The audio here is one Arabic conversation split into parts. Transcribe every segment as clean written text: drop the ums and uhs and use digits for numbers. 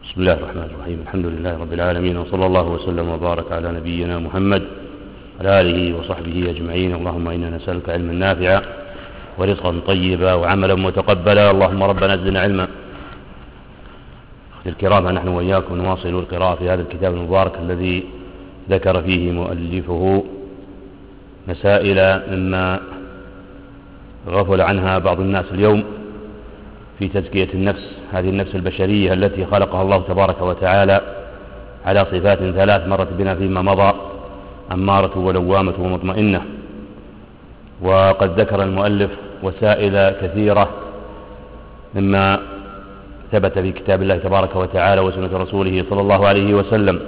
بسم الله الرحمن الرحيم. الحمد لله رب العالمين، وصلى الله وسلم وبارك على نبينا محمد وعلى آله وصحبه أجمعين. اللهم إنا نسألك علما نافعا ورزقا طيبا وعملا متقبلا. اللهم ربنا زدنا علما. أخوتي الكرام، نحن وإياكم نواصل القراءة في هذا الكتاب المبارك الذي ذكر فيه مؤلفه مسائل مما غفل عنها بعض الناس اليوم في تزكية النفس، هذه النفس البشرية التي خلقها الله تبارك وتعالى على صفات ثلاث مرت بنا فيما مضى: أمارة ولوامة ومطمئنة. وقد ذكر المؤلف وسائل كثيرة مما ثبت في كتاب الله تبارك وتعالى وسنة رسوله صلى الله عليه وسلم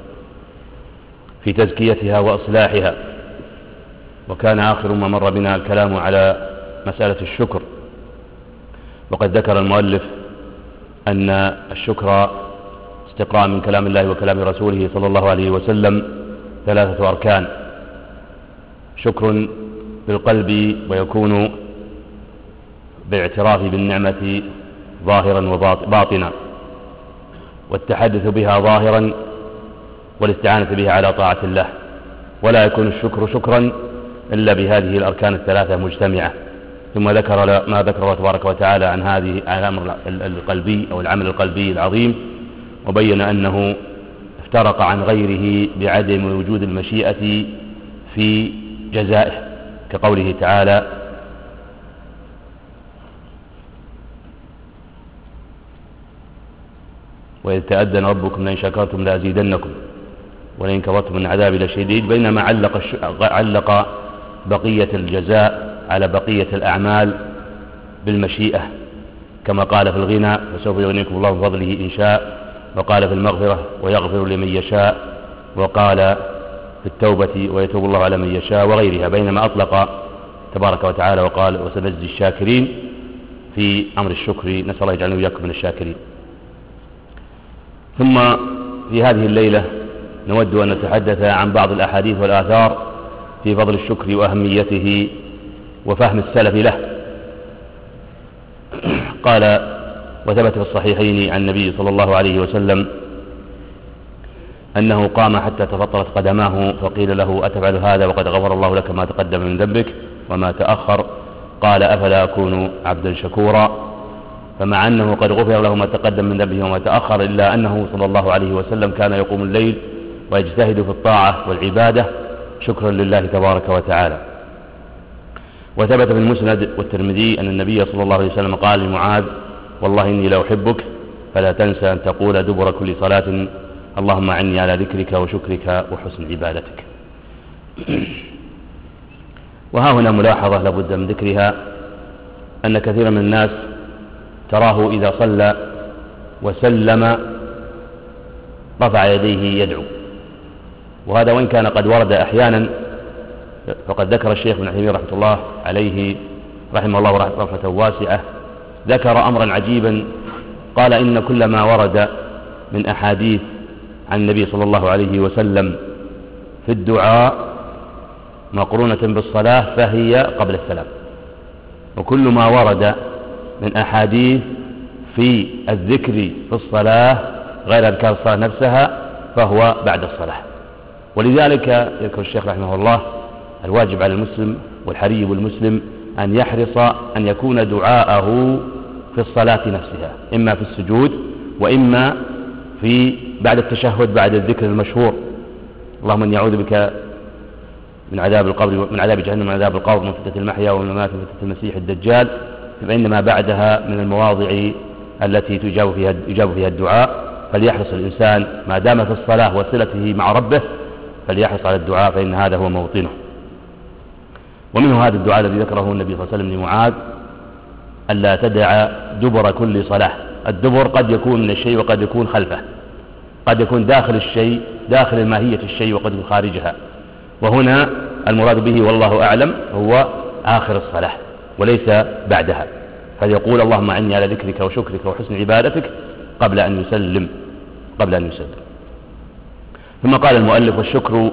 في تزكيتها وإصلاحها. وكان آخر ما مر بنا الكلام على مسألة الشكر، وقد ذكر المؤلف أن الشكر استقراء من كلام الله وكلام رسوله صلى الله عليه وسلم 3 أركان: شكر بالقلب ويكون بالاعتراف بالنعمة ظاهرا وباطنا، والتحدث بها ظاهرا، والاستعانة بها على طاعة الله. ولا يكون الشكر شكرا إلا بهذه الأركان ال3 مجتمعة. ثم ذكر ما ذكر الله تبارك وتعالى عن هذه الأمر القلبي أو العمل القلبي العظيم، وبين أنه افترق عن غيره بعدم وجود المشيئة في جزائه، كقوله تعالى: وإذ تأذن ربكم لئن شكرتم لأزيدنكم ولئن كفرتم من عذابي لشديد. بينما علق بقية الجزاء على بقية الأعمال بالمشيئة، كما قال في الغنى: فسوف يغنيكم الله بفضله إن شاء، وقال في المغفرة: ويغفر لمن يشاء، وقال في التوبة: ويتوب الله على من يشاء، وغيرها. بينما أطلق تبارك وتعالى وقال: وسنجزي الشاكرين في أمر الشكر. نسأل الله يجعلنا وإياكم من الشاكرين. ثم في هذه الليلة نود أن نتحدث عن بعض الأحاديث والآثار في فضل الشكر وأهميته وفهم السلف له. قال: وثبت في الصحيحين عن النبي صلى الله عليه وسلم أنه قام حتى تفطرت قدماه، فقيل له: أتفعل هذا وقد غفر الله لك ما تقدم من ذنبك وما تأخر؟ قال: أفلا أكون عبدا شكورا؟ فمع أنه قد غفر له ما تقدم من ذنبه وما تأخر، إلا أنه صلى الله عليه وسلم كان يقوم الليل ويجتهد في الطاعة والعبادة شكرا لله تبارك وتعالى. وثبت في المسند والترمذي أن النبي صلى الله عليه وسلم قال لمعاذ: والله إني لأحبك فلا تنسى أن تقول دبر كل صلاة: اللهم أعني على ذكرك وشكرك وحسن عبادتك. وها هنا ملاحظة لابد من ذكرها: أن كثيرا من الناس تراه إذا صلى وسلم رفع يديه يدعو، وهذا وإن كان قد ورد أحيانا، فقد ذكر الشيخ ابن عثيمين رحمة الله عليه رحمه الله رحمة واسعة ذكر أمرا عجيبا. قال: إن كل ما ورد من أحاديث عن النبي صلى الله عليه وسلم في الدعاء مقرونة بالصلاة فهي قبل السلام، وكل ما ورد من أحاديث في الذكر في الصلاة غير أذكار الصلاة نفسها فهو بعد الصلاة. ولذلك يذكر الشيخ رحمه الله: الواجب على المسلم والحري بالمسلم أن يحرص أن يكون دعاءه في الصلاة نفسها، إما في السجود وإما في بعد التشهد بعد الذكر المشهور: اللهم إني أعوذ بك من عذاب القبر، من عذاب جهنم، من عذاب القبر، من فتنة المحيا والممات، من فتنة المسيح الدجال. فإنما بعدها من المواضع التي يجاب فيها الدعاء، فليحرص الإنسان ما دام في الصلاة وصلته مع ربه فليحرص على الدعاء، فإن هذا هو موطنه. ومنه هذا الدعاء الذي ذكره النبي صلى الله عليه وسلم لمعاذ: ألا تدع دبر كل صلاة. الدبر قد يكون من الشيء وقد يكون خلفه، قد يكون داخل الشيء، داخل ماهية الشيء، وقد يكون خارجها. وهنا المراد به والله أعلم هو آخر الصلاة وليس بعدها، فليقول: اللهم أعني على ذكرك وشكرك وحسن عبادتك قبل أن يسلم. ثم قال المؤلف: والشكر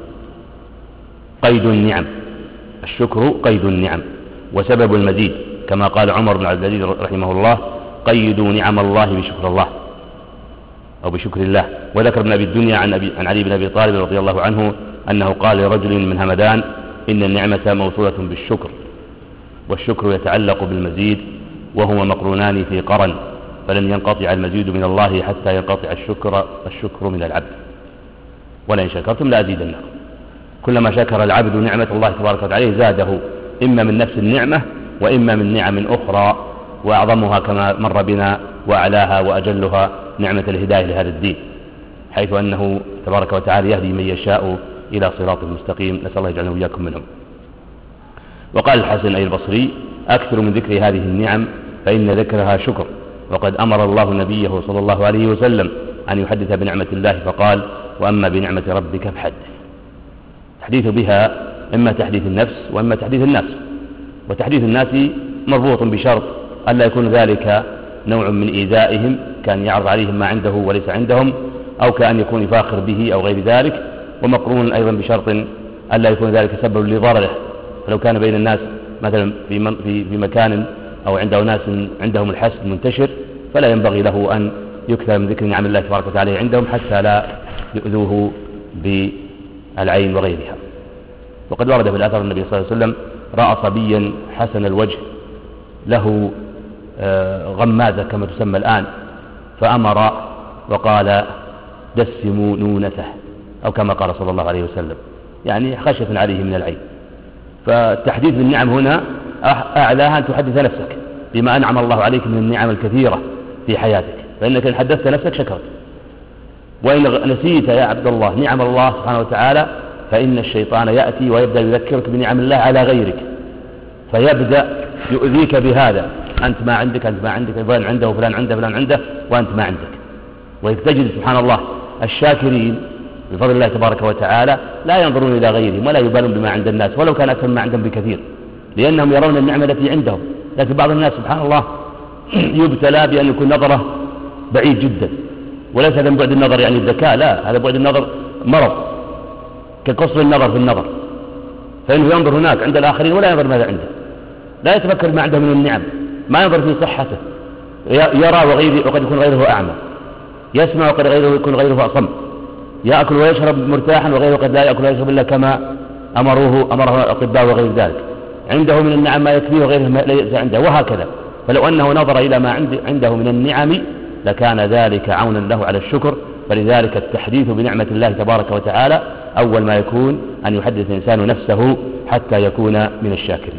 قيد النعم. الشكر قيد النعم وسبب المزيد، كما قال عمر بن عبد العزيز رحمه الله: قيدوا نعم الله بشكر الله. أو بشكر الله. وذكر ابن أبي الدنيا عن علي بن أبي طالب رضي الله عنه أنه قال لرجل من همدان: إن النعمة موصولة بالشكر، والشكر يتعلق بالمزيد، وهما مقرونان في قرن، فلن ينقطع المزيد من الله حتى ينقطع الشكر من العبد، ولئن شكرتم لأزيدنكم. كلما شكر العبد نعمة الله تبارك وتعالى زاده، إما من نفس النعمة وإما من نعم أخرى، وأعظمها كما مر بنا وأعلاها وأجلها نعمة الهداية لهذا الدين، حيث أنه تبارك وتعالى يهدي من يشاء إلى صراط مستقيم، نسأل الله يجعلنا وإياكم منهم. وقال الحسن أي البصري: أكثر من ذكر هذه النعم فإن ذكرها شكر، وقد أمر الله نبيه صلى الله عليه وسلم أن يحدث بنعمة الله فقال: وأما بنعمة ربك فحدث. تحديث بها إما تحديث النفس وإما تحديث الناس، وتحديث الناس مربوط بشرط ألا يكون ذلك نوع من إيذائهم، كان يعرض عليهم ما عنده وليس عندهم، أو كأن يكون يفاخر به أو غير ذلك، ومقرون أيضا بشرط ألا يكون ذلك سبب لضرره. فلو كان بين الناس مثلا في مكان أو عنده ناس عندهم الحسد منتشر، فلا ينبغي له أن يكثر من ذكر نعم الله تبارك وتعالى عندهم حتى لا يؤذوه بالعين وغيرها. وقد ورد في الأثر النبي صلى الله عليه وسلم رأى صبيا حسن الوجه له غمازة كما تسمى الآن، فأمر وقال: دسموا نونته، أو كما قال صلى الله عليه وسلم، يعني خشية عليه من العين. فالتحديث بالنعم هنا أعلاها أن تحدث نفسك بما أنعم الله عليك من النعم الكثيرة في حياتك، فإنك إن حدثت نفسك شكرت. وإن نسيت يا عبد الله نعم الله سبحانه وتعالى، فإن الشيطان يأتي ويبدأ يذكرك بنعم الله على غيرك، فيبدأ يؤذيك بهذا: أنت ما عندك، أنت ما عندك، فلان عنده وفلان عنده فلان عنده وأنت ما عندك. وتجد سبحان الله الشاكرين بفضل الله تبارك وتعالى لا ينظرون إلى غيرهم ولا يبالون بما عند الناس ولو كان أكثر ما عندهم بكثير، لأنهم يرون النعمة التي عندهم. لكن بعض الناس سبحان الله يبتلى بأن يكون نظره بعيد جدا، وليس هذا من بعد النظر يعني الذكاء، لا، هذا بعد النظر مرض، كقصر النظر في النظر، فإنه ينظر هناك عند الآخرين ولا ينظر ماذا عنده، لا يتفكر ما عنده من النعم، ما ينظر في صحته، يرى وقد يكون غيره أعمى، يسمع وقد يكون غيره أصم، يأكل ويشرب مرتاحا وغيره قد لا يأكل ويشرب إلا كما أمره الأطباء وغير ذلك، عنده من النعم ما يكفيه وغيره ما ليس عنده، وهكذا. فلو أنه نظر إلى ما عنده من النعم لكان ذلك عونا له على الشكر. فلذلك التحديث بنعمة الله تبارك وتعالى أول ما يكون أن يحدث الإنسان نفسه حتى يكون من الشاكرين.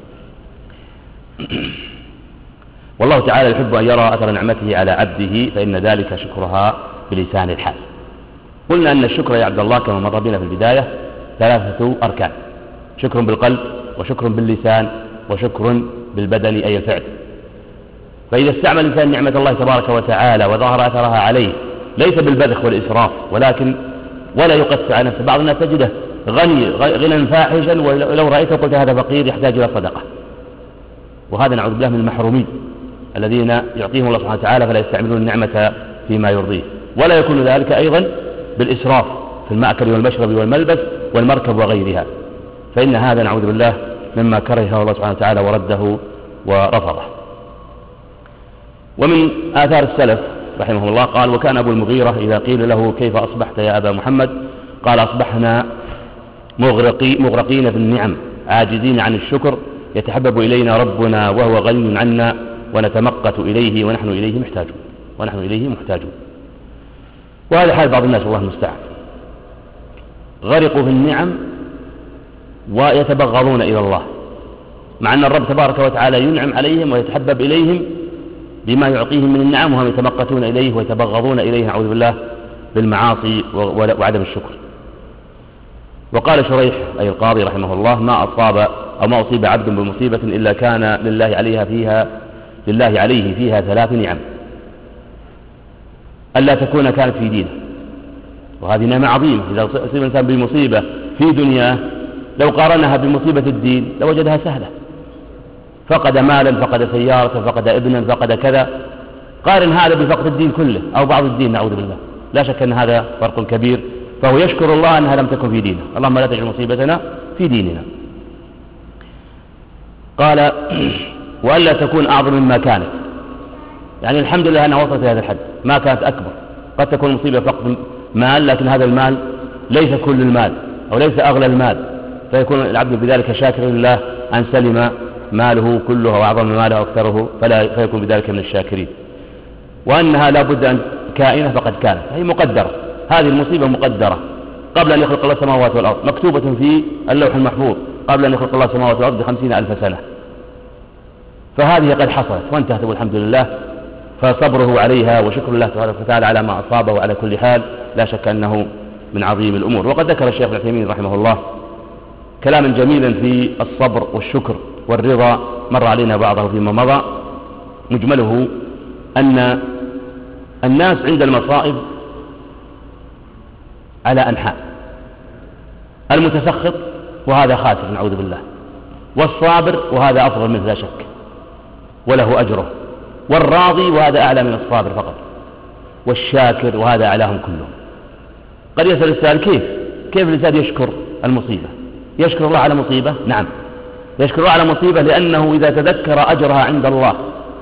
والله تعالى يحب أن يرى أثر نعمته على عبده، فإن ذلك شكرها بلسان الحال. قلنا أن الشكر يا عبد الله كما مر بنا في البداية 3 أركان: شكر بالقلب، وشكر باللسان، وشكر بالبدن أي الفعل. فإذا استعمل الإنسان نعمة الله تبارك وتعالى وظهر أثرها عليه ليس بالبذخ والإسراف، ولا يقسى على نفسه. بعض الناس تجده غنى فاحشا ولو رأيته قلت هذا فقير يحتاج إلى صدقة، وهذا نعوذ بالله من المحرومين الذين يعطيهم الله سبحانه وتعالى فلا يستعملون النعمة فيما يرضيه. ولا يكون ذلك أيضا بالإسراف في المأكل والمشرب والملبس والمركب وغيرها، فإن هذا نعوذ بالله مما كرهه الله سبحانه وتعالى ورده ورفضه. ومن آثار السلف رحمه الله قال: وكان أبو المغيرة إذا قيل له كيف أصبحت يا أبا محمد قال: أصبحنا مغرقين في النعم عاجزين عن الشكر، يتحبب إلينا ربنا وهو غني عنا، ونتمقت إليه ونحن إليه محتاجون. وهذا حال بعض الناس والله المستعان، غرقوا في النعم ويتبغضون إلى الله، مع أن الرب تبارك وتعالى ينعم عليهم ويتحبب إليهم بما يعطيهم من النعم، وهم يتمقتون إليه ويتبغضون إليه نعوذ بالله بالمعاصي وعدم الشكر. وقال شريح أي القاضي رحمه الله: ما أصيب عبد بمصيبة إلا كان لله عليه فيها 3 نعم: ألا تكون كانت في دينه، وهذه نعمة عظيمة. إذا أصيب الإنسان بمصيبة في دنياه لو قارنها بمصيبة الدين لوجدها سهلة، فقد مالا، فقد سيارة، فقد ابنا، فقد كذا، قارن هذا بفقد الدين كله أو بعض الدين نعوذ بالله، لا شك أن هذا فرق كبير. فهو يشكر الله أنها لم تكن في دينه، اللهم لا تجعل مصيبتنا في ديننا. قال: وألا تكون أعظم مما كانت، يعني الحمد لله أنها وصلت إلى هذا الحد، ما كانت أكبر، قد تكون مصيبة فقد مال، لكن هذا المال ليس كل المال أو ليس أغلى المال، فيكون العبد بذلك شاكرا لله أن سلم ماله كله وأعظم ماله أكثره، فيكون بذلك من الشاكرين. وأنها لا بد أن كائنة فقد كانت، هي مقدرة، هذه المصيبة مقدرة قبل أن يخلق الله السماوات والأرض، مكتوبة في اللوح المحفوظ قبل أن يخلق الله السماوات والأرض ب50,000 سنة، فهذه قد حصلت وانتهت والحمد لله. فصبره عليها وشكر الله تبارك وتعالى على ما أصابه على كل حال لا شك أنه من عظيم الأمور. وقد ذكر الشيخ ابن عثيمين رحمه الله كلاما جميلا في الصبر والشكر والرضا، مر علينا بعضه فيما مضى. مجمله أن الناس عند المصائب على أنحاء: المتسخط وهذا خاسر نعوذ بالله، والصابر وهذا أفضل منه لا شك وله أجره، والراضي وهذا أعلى من الصابر فقط، والشاكر وهذا أعلاهم كلهم. قد يسأل السائل كيف الإنسان يشكر المصيبة؟ يشكر الله على مصيبة؟ نعم، يشكر الله على مصيبة لأنه إذا تذكر أجرها عند الله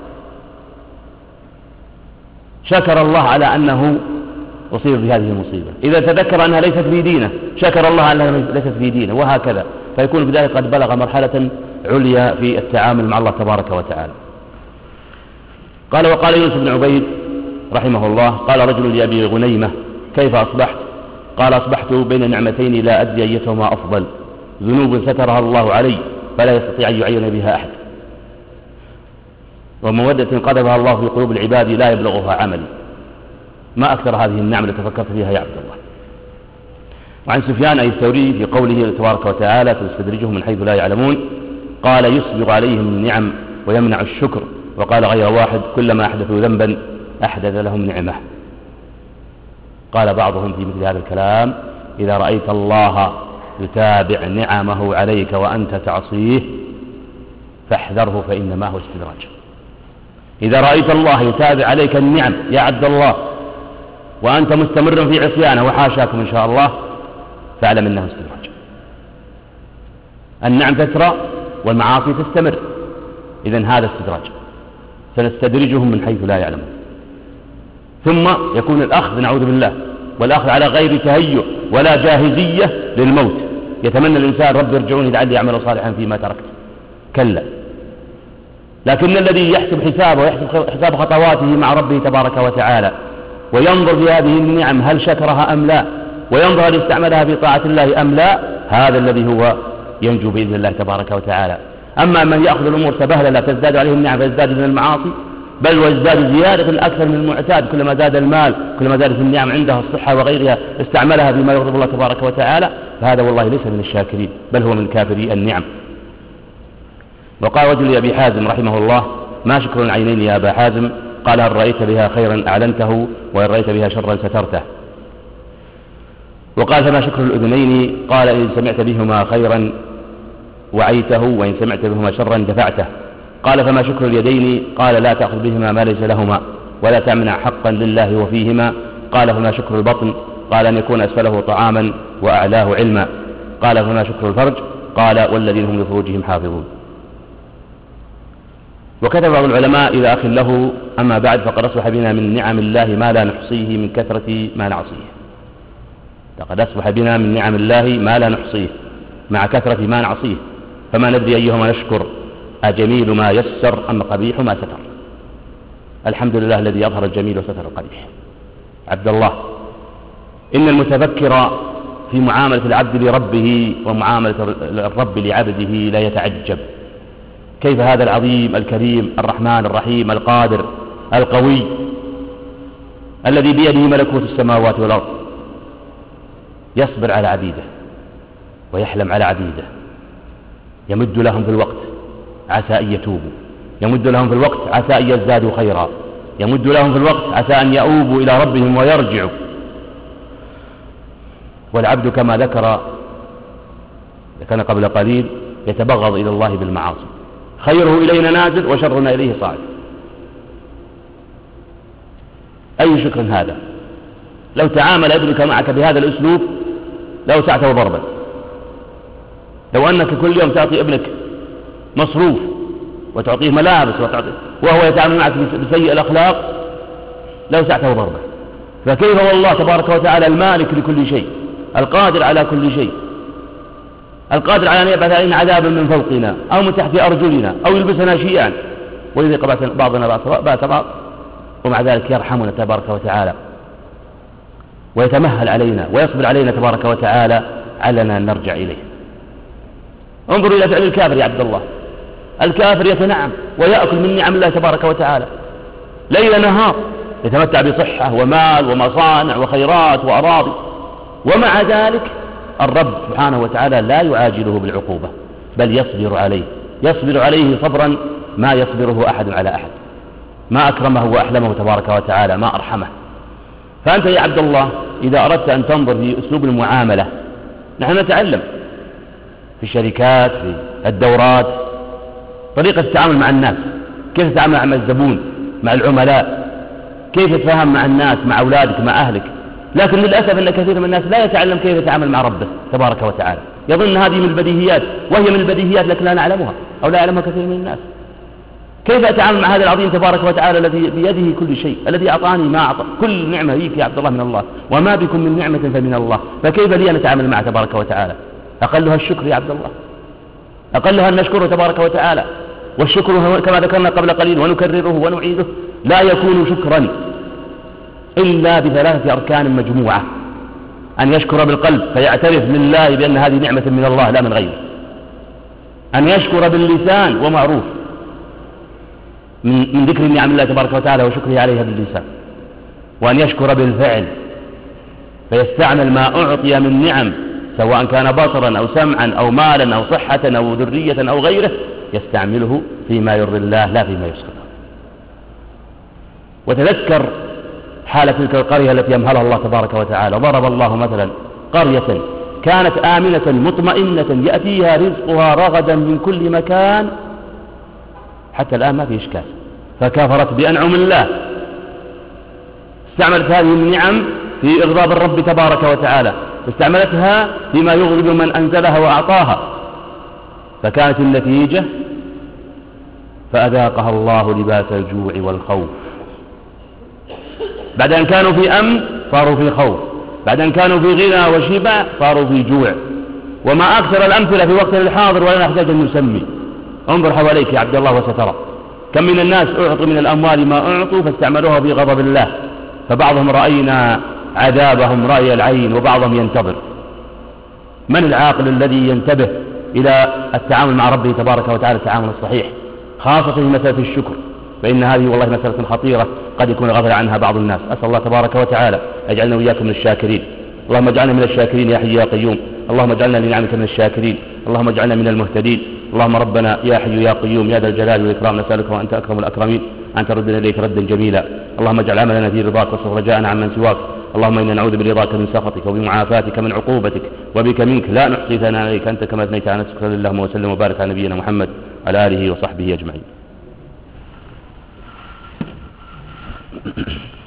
شكر الله على أنه أصيب بهذه المصيبة. إذا تذكر أنها ليست في دينه شكر الله على أنها ليست في دينه، وهكذا، فيكون بذلك قد بلغ مرحلة عليا في التعامل مع الله تبارك وتعالى. قال: وقال يونس بن عبيد رحمه الله: قال رجل لأبي غنيمة: كيف أصبحت؟ قال: أصبحت بين نعمتين لا أدري أيتهما أفضل، ذنوب سترها الله علي فلا يستطيع أن يعين بها أحد، ومودة قذفها الله في قلوب العباد لا يبلغها عملي. ما أكثر هذه النعم التي فكرت فيها يا عبد الله. وعن سفيان أي الثوري في قوله تبارك وتعالى: تستدرجهم من حيث لا يعلمون، قال: يسبغ عليهم النعم ويمنع الشكر. وقال غير واحد: كلما أحدثوا ذنبا أحدث لهم نعمة. قال بعضهم في مثل هذا الكلام: إذا رأيت الله يتابع نعمه عليك وأنت تعصيه فاحذره فإنما هو استدراج. إذا رأيت الله يتابع عليك النعم يا عبد الله وأنت مستمر في عصيانه وحاشاكم إن شاء الله فاعلم أنه استدراج. النعم تسرى والمعاصي تستمر، إذن هذا استدراج، سنستدرجهم من حيث لا يعلمون. ثم يكون الأخذ نعوذ بالله، والأخذ على غير تهيؤ ولا جاهزية للموت. يتمنى الإنسان: رب ارجعوني لعلي أعمل صالحا فيما تركت. كلا، لكن الذي يحسب حسابه ويحسب حساب خطواته مع ربه تبارك وتعالى وينظر في هذه النعم هل شكرها أم لا، وينظر هل استعملها في طاعة الله أم لا، هذا الذي هو ينجو بإذن الله تبارك وتعالى. أما من يأخذ الأمور سبهلة لا تزداد عليه النعم فيزداد من المعاصي، بل ويزداد زيادة أكثر من المعتاد، كلما زاد المال كلما زادت النعم عنده الصحة وغيرها استعملها بما يغضب الله تبارك وتعالى، فهذا والله ليس من الشاكرين بل هو من كافري النعم. وقال رجل لأبي حازم رحمه الله: ما شكر العينين يا أبا حازم؟ قال: هل رأيت بها خيرا أعلنته وإن رأيت بها شرا سترته. وقال: فما شكر الأذنين؟ قال: إن سمعت بهما خيرا وعيته وإن سمعت بهما شرا دفعته. قال: فما شكر اليدين؟ قال: لا تأخذ بهما ما ليس لهما ولا تمنع حقا لله وفيهما. قال: فما شكر البطن؟ قال: أن يكون أسفله طعاما وأعلاه علما. قال: فما شكر الفرج؟ قال: والذين هم لفروجهم حافظون. وكتب بعض العلماء إلى أخ له: أما بعد، فقد أصبح بنا من نعم الله ما لا نحصيه من كثرة ما نعصيه. لقد أصبح بنا من نعم الله ما لا نحصيه مع كثرة ما نعصيه، فما ندري أيهما نشكر، أجميل ما يسر أم قبيح ما ستر. الحمد لله الذي أظهر الجميل وستر القبيح. عبد الله، إن المتفكر في معاملة العبد لربه ومعاملة الرب لعبده لا يتعجب كيف هذا العظيم الكريم الرحمن الرحيم القادر القوي الذي بيده ملكوت السماوات والأرض يصبر على عبيده ويحلم على عبيده، يمد لهم في الوقت عسى أن يتوبوا، يمد لهم في الوقت عسى أن يزدادوا خيرا، يمد لهم في الوقت عسى أن يؤوبوا إلى ربهم ويرجعوا. والعبد كما ذكر كان قبل قليل يتبغض إلى الله بالمعاصي، خيره إلينا نازل وشرنا إليه صاعد. أي شكر هذا؟ لو تعامل ابنك معك بهذا الأسلوب لو سعته ضربا. لو أنك كل يوم تعطي ابنك مصروف وتعطيه ملابس وهو يتعامل معك بسيء الأخلاق لو سعته ضربا. فكيف والله تبارك وتعالى المالك لكل شيء، القادر على كل شيء، القادر على أن يبعث علينا عذابا من فوقنا أو من تحت أرجلنا أو يلبسنا شيئا ويذيق بعضنا بأس بعض، ومع ذلك يرحمنا تبارك وتعالى ويتمهل علينا ويصبر علينا تبارك وتعالى علنا أن نرجع إليه. انظروا إلى فعل الكافر يا عبد الله، الكافر يتنعم ويأكل من نعم الله تبارك وتعالى ليل نهار، يتمتع بصحة ومال ومصانع وخيرات وأراضي، ومع ذلك الرب سبحانه وتعالى لا يعاجله بالعقوبة بل يصبر عليه صبرا ما يصبره أحد على أحد، ما أكرمه وأحلمه تبارك وتعالى، ما أرحمه. فأنت يا عبد الله إذا أردت أن تنظر في أسلوب المعاملة، نحن نتعلم في الشركات في الدورات طريقة التعامل مع الناس، كيف تتعامل مع الزبون مع العملاء، كيف تتفاهم مع الناس مع أولادك مع أهلك. لكن للأسف أن كثير من الناس لا يتعلم كيف يتعامل مع ربه تبارك وتعالى، يظن هذه من البديهيات، وهي من البديهيات لكن لا نعلمها أو لا يعلمها كثير من الناس. كيف أتعامل مع هذا العظيم تبارك وتعالى الذي بيده كل شيء، الذي أعطاني ما أعطى، كل نعمة ليك يا عبد الله من الله، وما بكم من نعمة فمن الله، فكيف لي أن أتعامل معه تبارك وتعالى؟ أقلها الشكر يا عبد الله، أقلها أن نشكره تبارك وتعالى. والشكر كما ذكرنا قبل قليل ونكرره ونعيده لا يكون شكرا إلا بثلاثة أركان مجموعة: أن يشكر بالقلب فيعترف لله بأن هذه نعمة من الله لا من غيره، أن يشكر باللسان ومعروف من ذكر نعم الله تبارك وتعالى وشكره عليها باللسان، وأن يشكر بالفعل فيستعمل ما أعطي من نعم سواء كان بصرا أو سمعا أو مالا أو صحة أو ذرية أو غيره، يستعمله فيما يرضي الله لا فيما يسخطه. وتذكر حالة تلك القرية التي يمهلها الله تبارك وتعالى. ضرب الله مثلا قرية كانت آمنة مطمئنة يأتيها رزقها رغدا من كل مكان، حتى الآن ما في إشكال، فكفرت بأنعم الله، استعملت هذه النعم في إغضاب الرب تبارك وتعالى، استعملتها فيما يغضب من أنزلها وأعطاها، فكانت النتيجة فأذاقها الله لباس الجوع والخوف. بعد أن كانوا في أمن صاروا في خوف، بعد أن كانوا في غنى وشبع صاروا في جوع. وما أكثر الأمثلة في وقتنا الحاضر ولا نحتاج أن نسمي. انظر حواليك يا عبد الله وسترى كم من الناس أعطوا من الأموال ما أعطوا فاستعملوها في غضب الله، فبعضهم رأينا عذابهم رأي العين وبعضهم ينتظر. من العاقل الذي ينتبه إلى التعامل مع ربه تبارك وتعالى التعامل الصحيح، خاصة في مسألة الشكر، فإن هذه والله مسألة خطيرة قد يكون غفل عنها بعض الناس. أسأل الله تبارك وتعالى يجعلنا وإياكم من الشاكرين. اللهم اجعلنا من الشاكرين يا حي يا قيوم، اللهم اجعلنا لنعمك من الشاكرين، اللهم اجعلنا من المهتدين. اللهم ربنا يا حي يا قيوم يا ذا الجلال والإكرام نسألك وأنت أكرم الأكرمين أن تردنا إليك ردا جميلا. اللهم اجعل عملنا في رضاك واصرف رجاءنا عمن سواك. اللهم إنا نعوذ برضاك من سخطك وبمعافاتك من عقوبتك، وبك منك لا نحصي ثناء عليك أنت كما أثنيت على نفسك. صلى اللهم وسلم وبارك على نبينا محمد على آله وصحبه أجمعين.